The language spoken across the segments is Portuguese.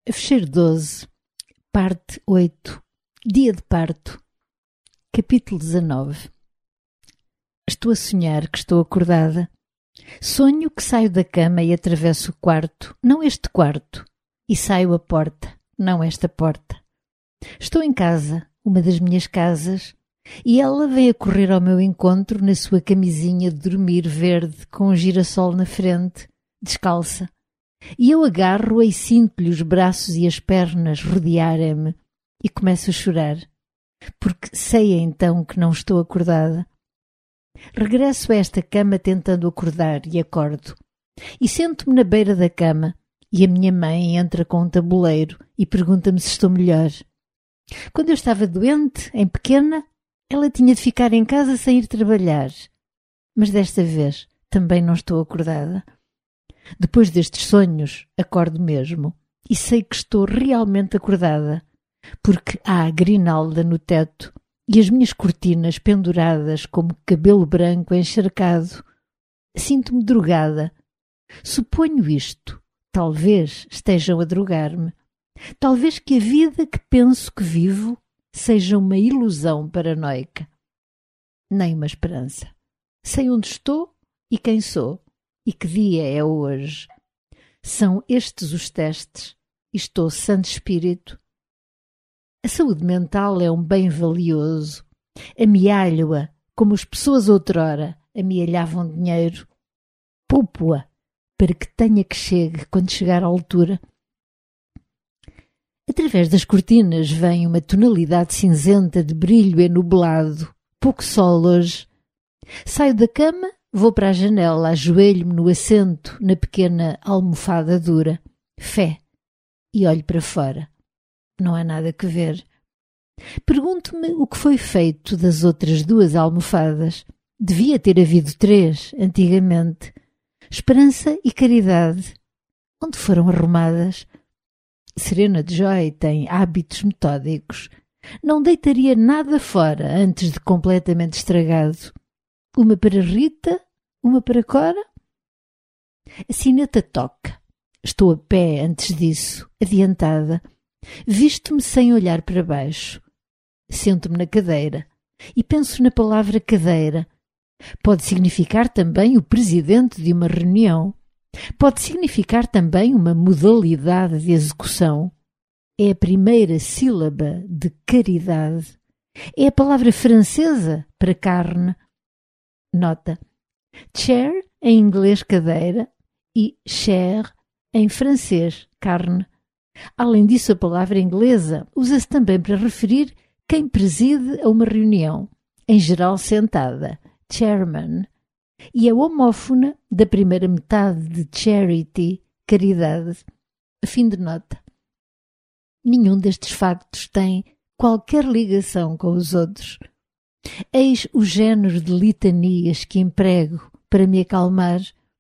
Fecheiro 12, parte 8, dia de parto, capítulo 19. Estou a sonhar que estou acordada. Sonho que saio da cama e atravesso o quarto, não este quarto, e saio a porta, não esta porta. Estou em casa, uma das minhas casas, e ela vem a correr ao meu encontro na sua camisinha de dormir verde com um girassol na frente, descalça. E eu agarro-a e sinto-lhe os braços e as pernas rodearem-me e começo a chorar, porque sei então que não estou acordada. Regresso a esta cama tentando acordar e acordo. E sento-me na beira da cama e a minha mãe entra com um tabuleiro e pergunta-me se estou melhor. Quando eu estava doente, em pequena, ela tinha de ficar em casa sem ir trabalhar. Mas desta vez também não estou acordada. Depois destes sonhos, acordo mesmo e sei que estou realmente acordada, porque há a grinalda no teto e as minhas cortinas penduradas como cabelo branco encharcado. Sinto-me drogada. Suponho isto. Talvez estejam a drogar-me. Talvez que a vida que penso que vivo seja uma ilusão paranoica. Nem uma esperança. Sei onde estou e quem sou. E que dia é hoje? São estes os testes e estou sã de espírito. A saúde mental é um bem valioso. Amealho-a como as pessoas outrora amealhavam dinheiro. Poupo-a para que tenha que chegue quando chegar à altura. Através das cortinas vem uma tonalidade cinzenta de brilho enublado. Pouco sol hoje. Saio da cama. Vou para a janela, ajoelho-me no assento, na pequena almofada dura. Fé. E olho para fora. Não há nada que ver. Pergunto-me o que foi feito das outras 2 almofadas. Devia ter havido 3, antigamente. Esperança e caridade. Onde foram arrumadas? Serena de Joy tem hábitos metódicos. Não deitaria nada fora antes de completamente estragado. Uma para Rita, uma para Cora. A sineta toca. Estou a pé antes disso, adiantada. Visto-me sem olhar para baixo. Sento-me na cadeira e penso na palavra cadeira. Pode significar também o presidente de uma reunião. Pode significar também uma modalidade de execução. É a primeira sílaba de caridade. É a palavra francesa para carne. Nota. Chair em inglês cadeira e chair em francês carne. Além disso, a palavra inglesa usa-se também para referir quem preside a uma reunião, em geral sentada, chairman, e é homófona da primeira metade de charity, caridade. Fim de nota. Nenhum destes factos tem qualquer ligação com os outros. Eis o género de litanias que emprego para me acalmar.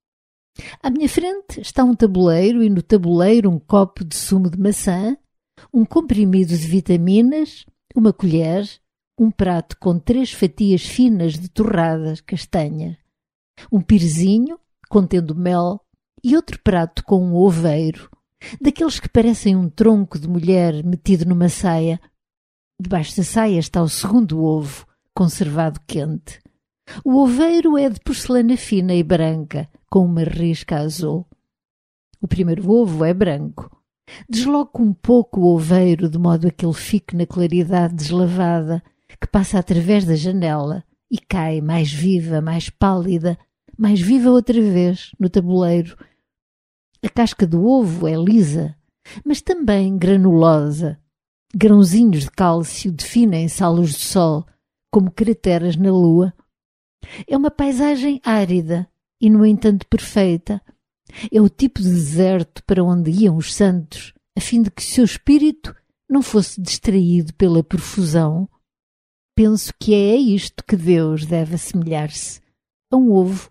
À minha frente está um tabuleiro e no tabuleiro um copo de sumo de maçã, um comprimido de vitaminas, uma colher, um prato com 3 fatias finas de torradas castanha, um pirezinho contendo mel e outro prato com um oveiro, daqueles que parecem um tronco de mulher metido numa saia. Debaixo da saia está o segundo ovo, conservado quente. O oveiro é de porcelana fina e branca, com uma risca azul. O primeiro ovo é branco. Desloco um pouco o oveiro de modo a que ele fique na claridade deslavada que passa através da janela e cai mais viva, mais pálida, mais viva outra vez no tabuleiro. A casca do ovo é lisa, mas também granulosa. Grãozinhos de cálcio definem-se à luz do sol, como crateras na lua. É uma paisagem árida e, no entanto, perfeita. É o tipo de deserto para onde iam os santos, a fim de que seu espírito não fosse distraído pela profusão. Penso que é a isto que Deus deve assemelhar-se, a um ovo.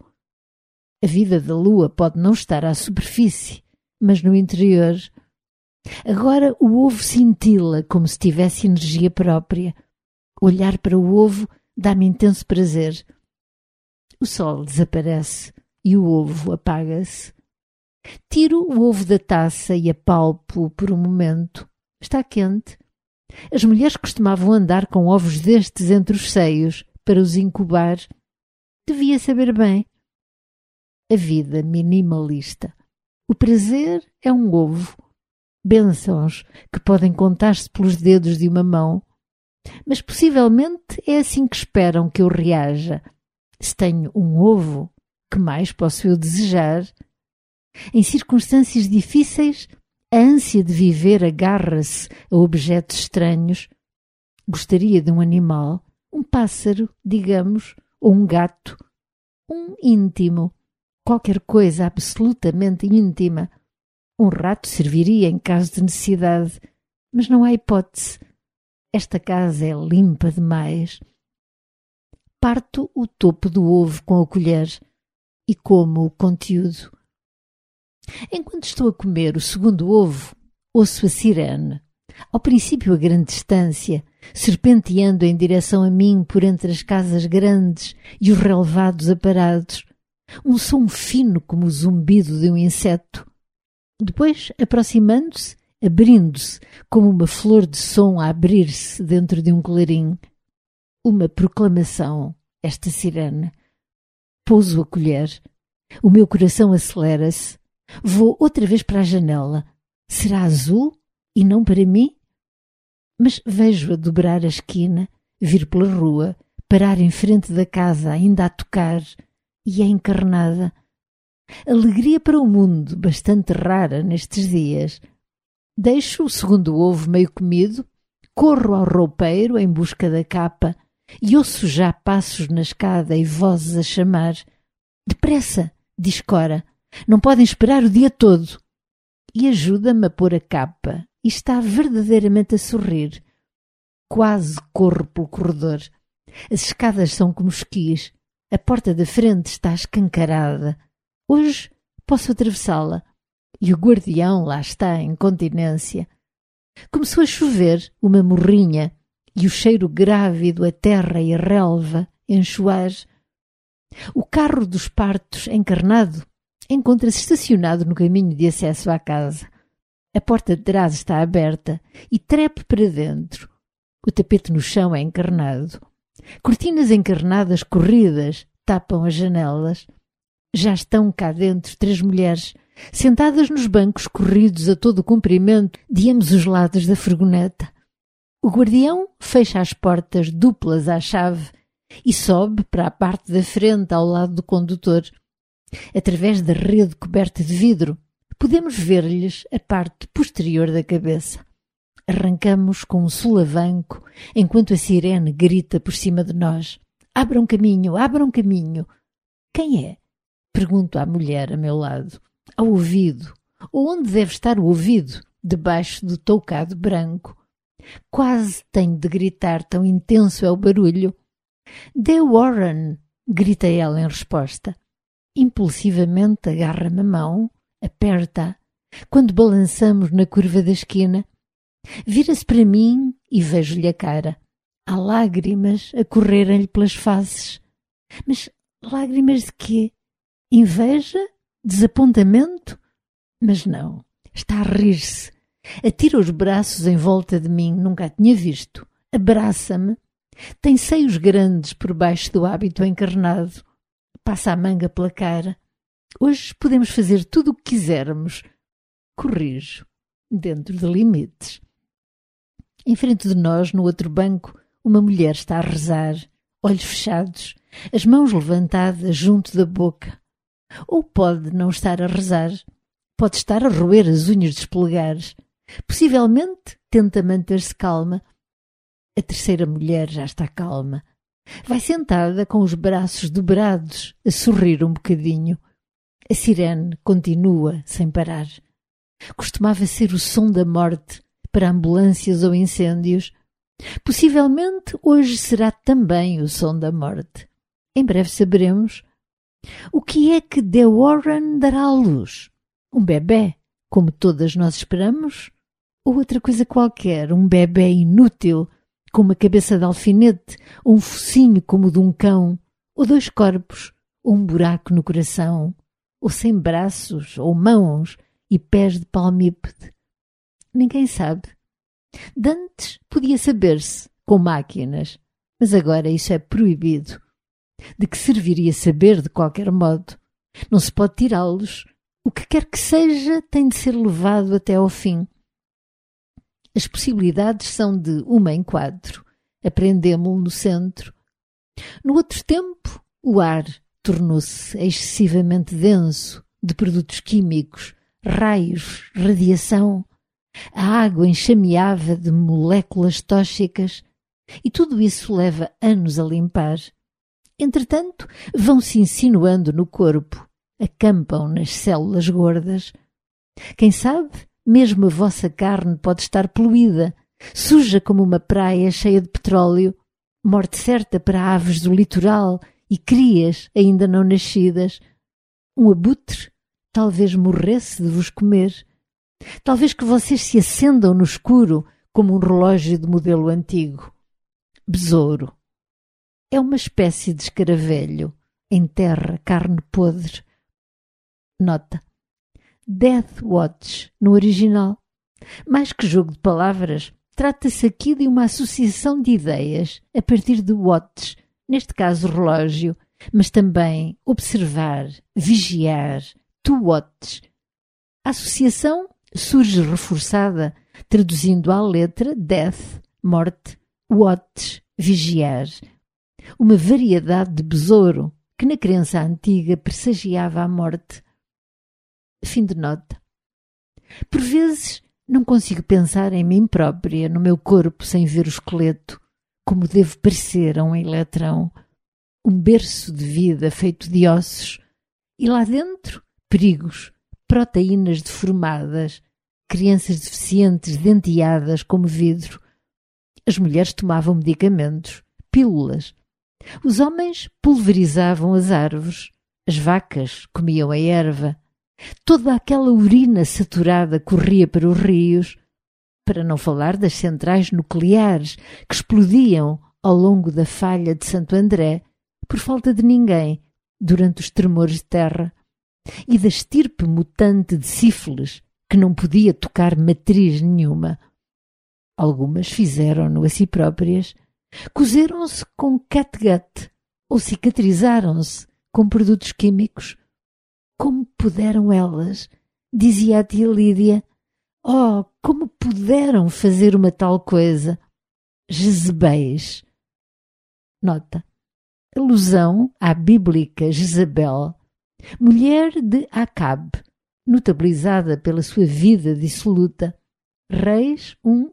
A vida da lua pode não estar à superfície, mas no interior. Agora o ovo cintila como se tivesse energia própria. Olhar para o ovo dá-me intenso prazer. O sol desaparece e o ovo apaga-se. Tiro o ovo da taça e apalpo por um momento. Está quente. As mulheres costumavam andar com ovos destes entre os seios para os incubar. Devia saber bem. A vida minimalista. O prazer é um ovo. Bênçãos que podem contar-se pelos dedos de uma mão. Mas possivelmente é assim que esperam que eu reaja. Se tenho um ovo, que mais posso eu desejar? Em circunstâncias difíceis, a ânsia de viver agarra-se a objetos estranhos. Gostaria de um animal, um pássaro, digamos, ou um gato, um íntimo, qualquer coisa absolutamente íntima. Um rato serviria em caso de necessidade, mas não há hipótese. Esta casa é limpa demais. Parto o topo do ovo com a colher e como o conteúdo. Enquanto estou a comer o segundo ovo, ouço a sirene. Ao princípio a grande distância, serpenteando em direção a mim por entre as casas grandes e os relevados aparados. Um som fino como o zumbido de um inseto. Depois, aproximando-se, abrindo-se, como uma flor de som a abrir-se dentro de um clarim. Uma proclamação, esta sirene. Pouso a colher. O meu coração acelera-se. Vou outra vez para a janela. Será azul e não para mim? Mas vejo-a dobrar a esquina, vir pela rua, parar em frente da casa, ainda a tocar, e é encarnada. Alegria para o mundo, bastante rara nestes dias. Deixo o segundo ovo meio comido, corro ao roupeiro em busca da capa e ouço já passos na escada e vozes a chamar. Depressa, diz Cora, não podem esperar o dia todo. E ajuda-me a pôr a capa e está verdadeiramente a sorrir. Quase corro pelo corredor. As escadas são como esquis. A porta da frente está escancarada. Hoje posso atravessá-la. E o guardião lá está em continência. Começou a chover, uma morrinha, e o cheiro grávido a terra e a relva enxoar. O carro dos partos encarnado encontra-se estacionado no caminho de acesso à casa. A porta de trás está aberta e trepo para dentro. O tapete no chão é encarnado. Cortinas encarnadas corridas tapam as janelas. Já estão cá dentro 3 mulheres, sentadas nos bancos corridos a todo o comprimento de ambos os lados da furgoneta. O guardião fecha as portas duplas à chave e sobe para a parte da frente ao lado do condutor. Através da rede coberta de vidro, podemos ver-lhes a parte posterior da cabeça. Arrancamos com um solavanco enquanto a sirene grita por cima de nós. Abram caminho, abram caminho. Quem é? Pergunto à mulher a meu lado. Ao ouvido. Ou onde deve estar o ouvido? Debaixo do toucado branco. Quase tenho de gritar, tão intenso é o barulho. De Warren! Grita ela em resposta. Impulsivamente agarra-me a mão, aperta-a. Quando balançamos na curva da esquina, vira-se para mim e vejo-lhe a cara. Há lágrimas a correrem-lhe pelas faces. Mas lágrimas de quê? Inveja? Desapontamento? Mas não, está a rir-se. Atira os braços em volta de mim, nunca a tinha visto. Abraça-me. Tem seios grandes por baixo do hábito encarnado. Passa a manga pela cara. Hoje podemos fazer tudo o que quisermos. Corrijo, dentro de limites. Em frente de nós, no outro banco, uma mulher está a rezar, olhos fechados, as mãos levantadas junto da boca. Ou pode não estar a rezar. Pode estar a roer as unhas dos polegares. Possivelmente tenta manter-se calma. A terceira mulher já está calma. Vai sentada com os braços dobrados, a sorrir um bocadinho. A sirene continua sem parar. Costumava ser o som da morte para ambulâncias ou incêndios. Possivelmente hoje será também o som da morte. Em breve saberemos. O que é que De Warren dará à luz? Um bebé, como todas nós esperamos? Ou outra coisa qualquer, um bebé inútil, com uma cabeça de alfinete, ou um focinho como o de um cão, ou 2 corpos, ou um buraco no coração, ou sem braços ou mãos e pés de palmípede? Ninguém sabe. Dantes podia saber-se com máquinas, mas agora isso é proibido. De que serviria saber de qualquer modo? Não se pode tirá-los. O que quer que seja tem de ser levado até ao fim. As possibilidades são de 1/4. Aprendemo-lo no centro. No outro tempo, o ar tornou-se excessivamente denso de produtos químicos, raios, radiação. A água enxameava de moléculas tóxicas e tudo isso leva anos a limpar. Entretanto, vão-se insinuando no corpo, acampam nas células gordas. Quem sabe, mesmo a vossa carne pode estar poluída, suja como uma praia cheia de petróleo, morte certa para aves do litoral e crias ainda não nascidas. Um abutre talvez morresse de vos comer. Talvez que vocês se acendam no escuro como um relógio de modelo antigo. Besouro. É uma espécie de escaravelho. Enterra carne podre. Nota. Death Watch, no original. Mais que jogo de palavras, trata-se aqui de uma associação de ideias a partir de watch, neste caso relógio, mas também observar, vigiar, to watch. A associação surge reforçada, traduzindo à letra death, morte, watch, vigiar. Uma variedade de besouro que na crença antiga pressagiava a morte. Fim de nota. Por vezes não consigo pensar em mim própria, no meu corpo, sem ver o esqueleto, como devo parecer a um eletrão, um berço de vida feito de ossos, e lá dentro, perigos, proteínas deformadas, crianças deficientes denteadas como vidro. As mulheres tomavam medicamentos, pílulas. Os homens pulverizavam as árvores, as vacas comiam a erva. Toda aquela urina saturada corria para os rios, para não falar das centrais nucleares que explodiam ao longo da falha de Santo André, por falta de ninguém, durante os tremores de terra, e da estirpe mutante de sífilis, que não podia tocar matriz nenhuma. Algumas fizeram-no a si próprias, cozeram-se com catgut ou cicatrizaram-se com produtos químicos. Como puderam elas, dizia a tia Lídia, oh, como puderam fazer uma tal coisa? Jezebéis. Nota. Alusão à bíblica Jezabel, mulher de Acabe, notabilizada pela sua vida dissoluta. Reis 1,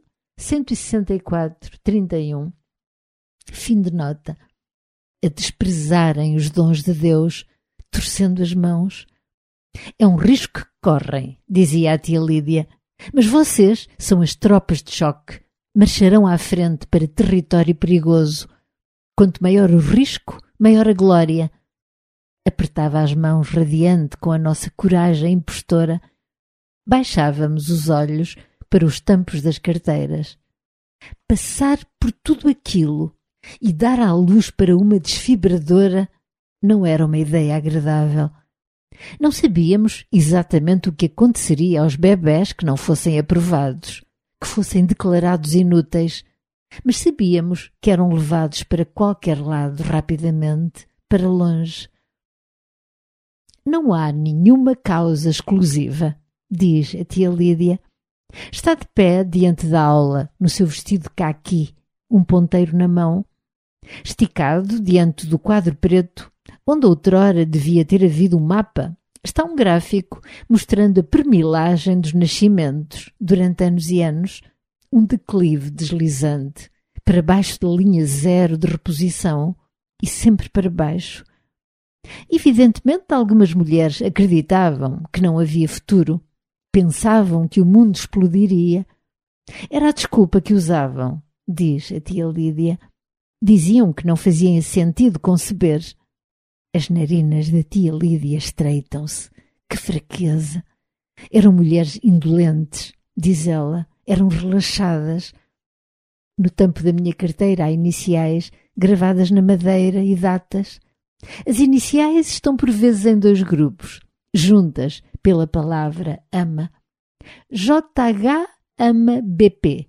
164, 31. Fim de nota. A desprezarem os dons de Deus, torcendo as mãos. É um risco que correm, dizia a tia Lídia, mas vocês são as tropas de choque, marcharão à frente para território perigoso. Quanto maior o risco, maior a glória. Apertava as mãos radiante com a nossa coragem impostora. Baixávamos os olhos para os tampos das carteiras. Passar por tudo aquilo e dar à luz para uma desfibradora não era uma ideia agradável. Não sabíamos exatamente o que aconteceria aos bebés que não fossem aprovados, que fossem declarados inúteis, mas sabíamos que eram levados para qualquer lado rapidamente, para longe. Não há nenhuma causa exclusiva, diz a tia Lídia. Está de pé diante da aula, no seu vestido caqui, um ponteiro na mão, esticado diante do quadro preto, onde outrora devia ter havido um mapa, está um gráfico mostrando a permilagem dos nascimentos durante anos e anos, um declive deslizante, para baixo da linha zero de reposição e sempre para baixo. Evidentemente, algumas mulheres acreditavam que não havia futuro, pensavam que o mundo explodiria. Era a desculpa que usavam, diz a tia Lídia. Diziam que não fazia sentido conceber. As narinas da tia Lídia estreitam-se. Que fraqueza! Eram mulheres indolentes, diz ela, eram relaxadas. No tampo da minha carteira há iniciais gravadas na madeira e datas. As iniciais estão por vezes em 2 grupos, juntas pela palavra ama. JH ama BP,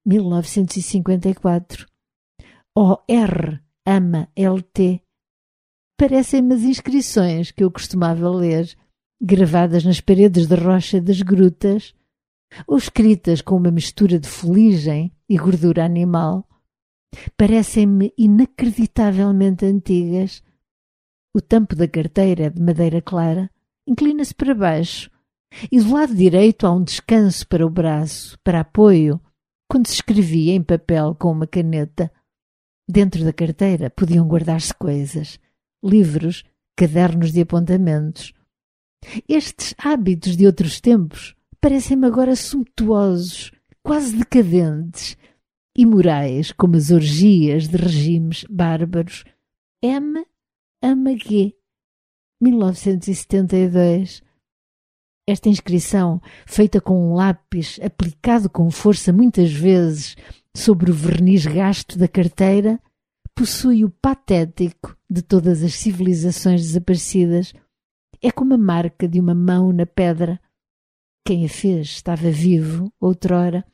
1954. OR ama LT. Parecem-me as inscrições que eu costumava ler, gravadas nas paredes de rocha das grutas, ou escritas com uma mistura de fuligem e gordura animal. Parecem-me inacreditavelmente antigas. O tampo da carteira é de madeira clara, inclina-se para baixo, e do lado direito há um descanso para o braço, para apoio, quando se escrevia em papel com uma caneta. Dentro da carteira podiam guardar-se coisas, livros, cadernos de apontamentos. Estes hábitos de outros tempos parecem-me agora sumptuosos, quase decadentes, imorais como as orgias de regimes bárbaros. M. ama G. 1972. Esta inscrição, feita com um lápis aplicado com força muitas vezes sobre o verniz gasto da carteira, possui o patético de todas as civilizações desaparecidas. É como a marca de uma mão na pedra. Quem a fez estava vivo outrora.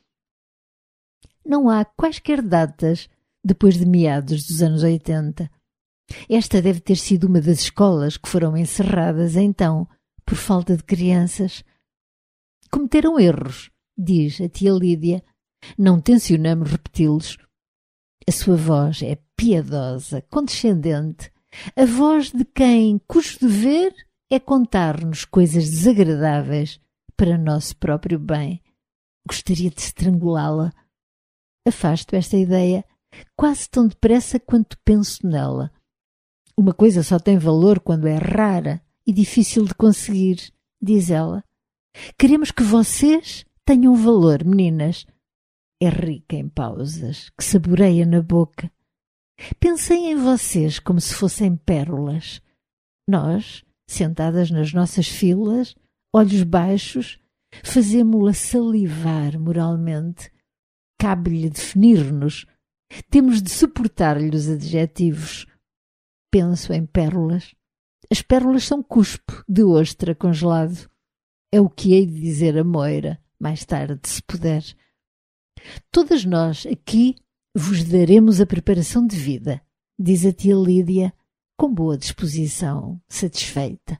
Não há quaisquer datas depois de meados dos anos 80. Esta deve ter sido uma das escolas que foram encerradas então por falta de crianças. Cometeram erros, diz a tia Lídia. Não tencionamos repeti-los. A sua voz é piedosa, condescendente, a voz de quem cujo dever é contar-nos coisas desagradáveis para nosso próprio bem. Gostaria de estrangulá-la. Afasto esta ideia quase tão depressa quanto penso nela. Uma coisa só tem valor quando é rara e difícil de conseguir, diz ela. Queremos que vocês tenham valor, meninas. É rica em pausas, que saboreia na boca. Pensei em vocês como se fossem pérolas. Nós, sentadas nas nossas filas, olhos baixos, fazemo-la salivar moralmente. Cabe-lhe definir-nos. Temos de suportar-lhe os adjetivos. Penso em pérolas. As pérolas são cuspo de ostra congelado. É o que hei de dizer a Moira, mais tarde, se puder. Todas nós aqui vos daremos a preparação de vida, diz a tia Lídia, com boa disposição, satisfeita.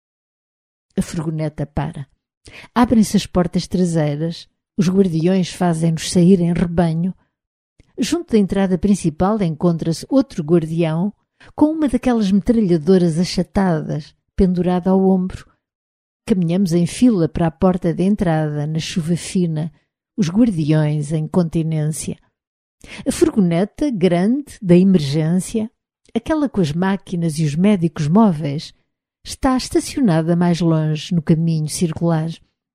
A furgoneta para. Abrem-se as portas traseiras, os guardiões fazem-nos sair em rebanho. Junto da entrada principal encontra-se outro guardião com uma daquelas metralhadoras achatadas, pendurada ao ombro. Caminhamos em fila para a porta de entrada, na chuva fina, os guardiões em continência. A furgoneta grande da emergência, aquela com as máquinas e os médicos móveis, está estacionada mais longe no caminho circular.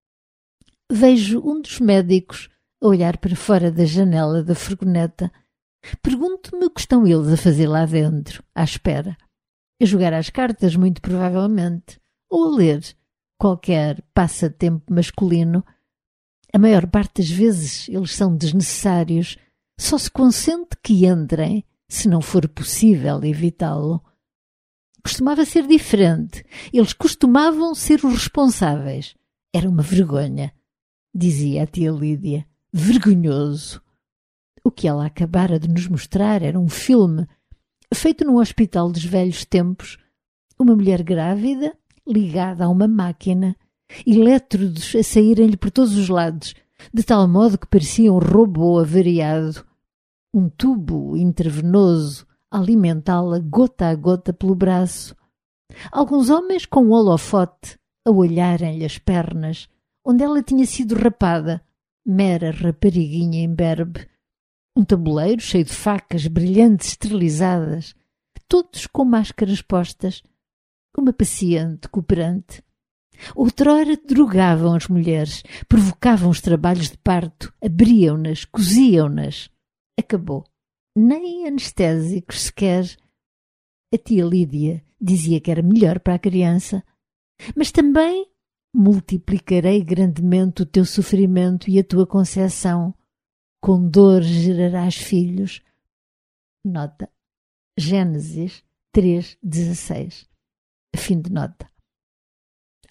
Vejo um dos médicos a olhar para fora da janela da furgoneta. Pergunto-me o que estão eles a fazer lá dentro, à espera. A jogar às cartas, muito provavelmente, ou a ler qualquer passatempo masculino. A maior parte das vezes eles são desnecessários. Só se consente que entrem, se não for possível evitá-lo. Costumava ser diferente. Eles costumavam ser os responsáveis. Era uma vergonha, dizia a tia Lídia. Vergonhoso. O que ela acabara de nos mostrar era um filme feito num hospital dos velhos tempos. Uma mulher grávida, ligada a uma máquina, elétrodos a saírem-lhe por todos os lados, de tal modo que parecia um robô avariado. Um tubo intravenoso a alimentá-la gota a gota pelo braço. Alguns homens com um holofote a olharem-lhe as pernas, onde ela tinha sido rapada, mera rapariguinha imberbe. Um tabuleiro cheio de facas brilhantes esterilizadas, todos com máscaras postas. Uma paciente cooperante. Outrora drogavam as mulheres, provocavam os trabalhos de parto, abriam-nas, coziam-nas. Acabou. Nem anestésicos sequer. A tia Lídia dizia que era melhor para a criança. Mas também multiplicarei grandemente o teu sofrimento e a tua concepção. Com dor gerarás filhos. Nota. Gênesis 3:16. Fim de nota.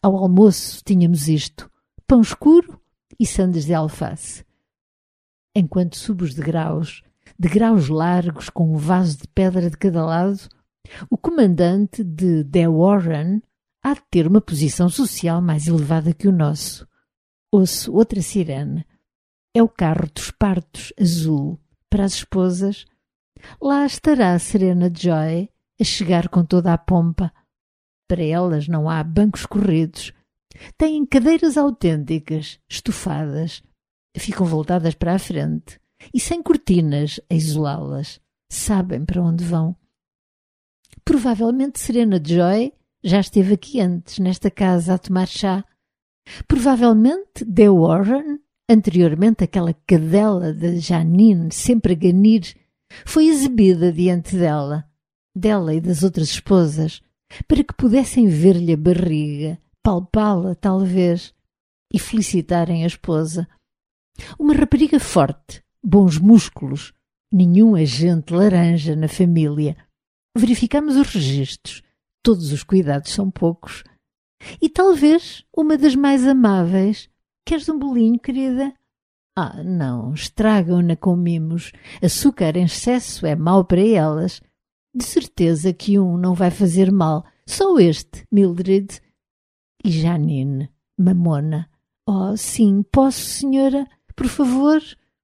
Ao almoço tínhamos isto: pão escuro e sandes de alface. Enquanto subo os degraus largos com um vaso de pedra de cada lado, o comandante de The Warren há de ter uma posição social mais elevada que o nosso. Ouço outra sirene. É o carro dos partos azul para as esposas. Lá estará a Serena Joy a chegar com toda a pompa. Para elas não há bancos corridos. Têm cadeiras autênticas, estofadas. Ficam voltadas para a frente e sem cortinas a isolá-las. Sabem para onde vão. Provavelmente Serena Joy já esteve aqui antes, nesta casa, a tomar chá. Provavelmente The Warren, anteriormente aquela cadela de Janine sempre a ganir, foi exibida diante dela e das outras esposas, para que pudessem ver-lhe a barriga, palpá-la talvez, e felicitarem a esposa. Uma rapariga forte, bons músculos, nenhum agente laranja na família. Verificamos os registros, todos os cuidados são poucos. E talvez uma das mais amáveis. Queres um bolinho, querida? Ah, não, estragam-na com mimos. Açúcar em excesso é mau para elas. De certeza que um não vai fazer mal. Só este, Mildred. E Janine, mamona. Oh, sim, posso, senhora? Por favor?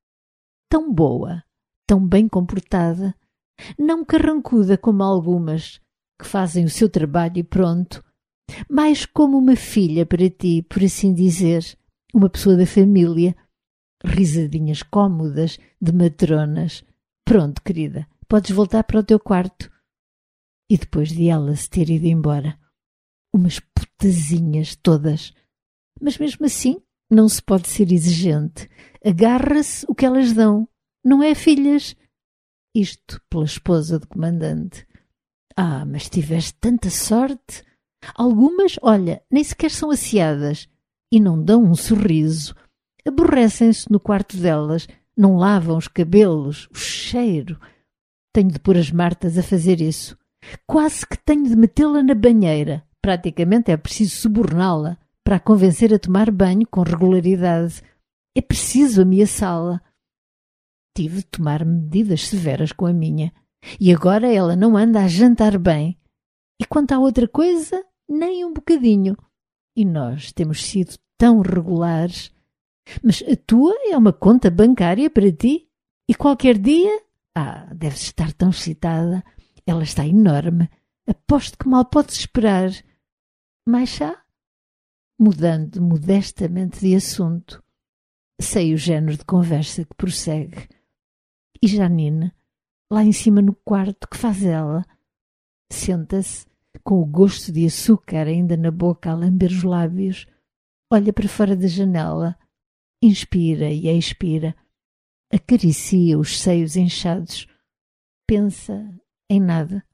Tão boa, tão bem comportada. Não carrancuda como algumas, que fazem o seu trabalho e pronto. Mais como uma filha para ti, por assim dizer. Uma pessoa da família. Risadinhas cómodas de matronas. Pronto, querida, podes voltar para o teu quarto. E depois de ela se ter ido embora. Umas putazinhas todas. Mas mesmo assim, não se pode ser exigente. Agarra-se o que elas dão. Não é, filhas? Isto pela esposa do comandante. Ah, mas tiveste tanta sorte. Algumas, olha, nem sequer são asseadas e não dão um sorriso. Aborrecem-se no quarto delas, não lavam os cabelos, o cheiro. Tenho de pôr as Martas a fazer isso. Quase que tenho de metê-la na banheira. Praticamente é preciso suborná-la para a convencer a tomar banho com regularidade. É preciso ameaçá-la. Tive de tomar medidas severas com a minha. E agora ela não anda a jantar bem. E quanto à outra coisa, nem um bocadinho. E nós temos sido tão regulares. Mas a tua é uma conta bancária para ti? E qualquer dia? Ah, deves estar tão excitada. Ela está enorme. Aposto que mal podes esperar. Mais chá? Mudando modestamente de assunto. Sei o género de conversa que prossegue. E Janine, lá em cima no quarto, que faz ela? Senta-se, com o gosto de açúcar ainda na boca a lamber os lábios. Olha para fora da janela. Inspira e expira. Acaricia os seios inchados. Pensa em nada.